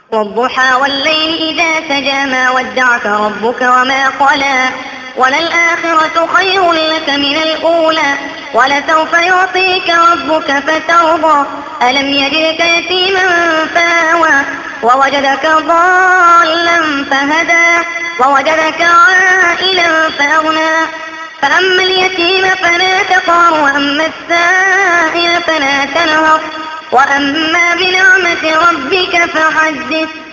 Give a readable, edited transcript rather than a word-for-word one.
والضحى والليل إذا سجى ما ودعك ربك وما قلى وللآخرة خير لك من الأولى ولسوف يعطيك ربك فترضى ألم يجدك يتيما فآوى ووجدك ضالا فهدى ووجدك عائلا فأغنى فأما اليتيم فلا تقهر وأما السائل فلا تنهر وأما بنعمة ربك فحدث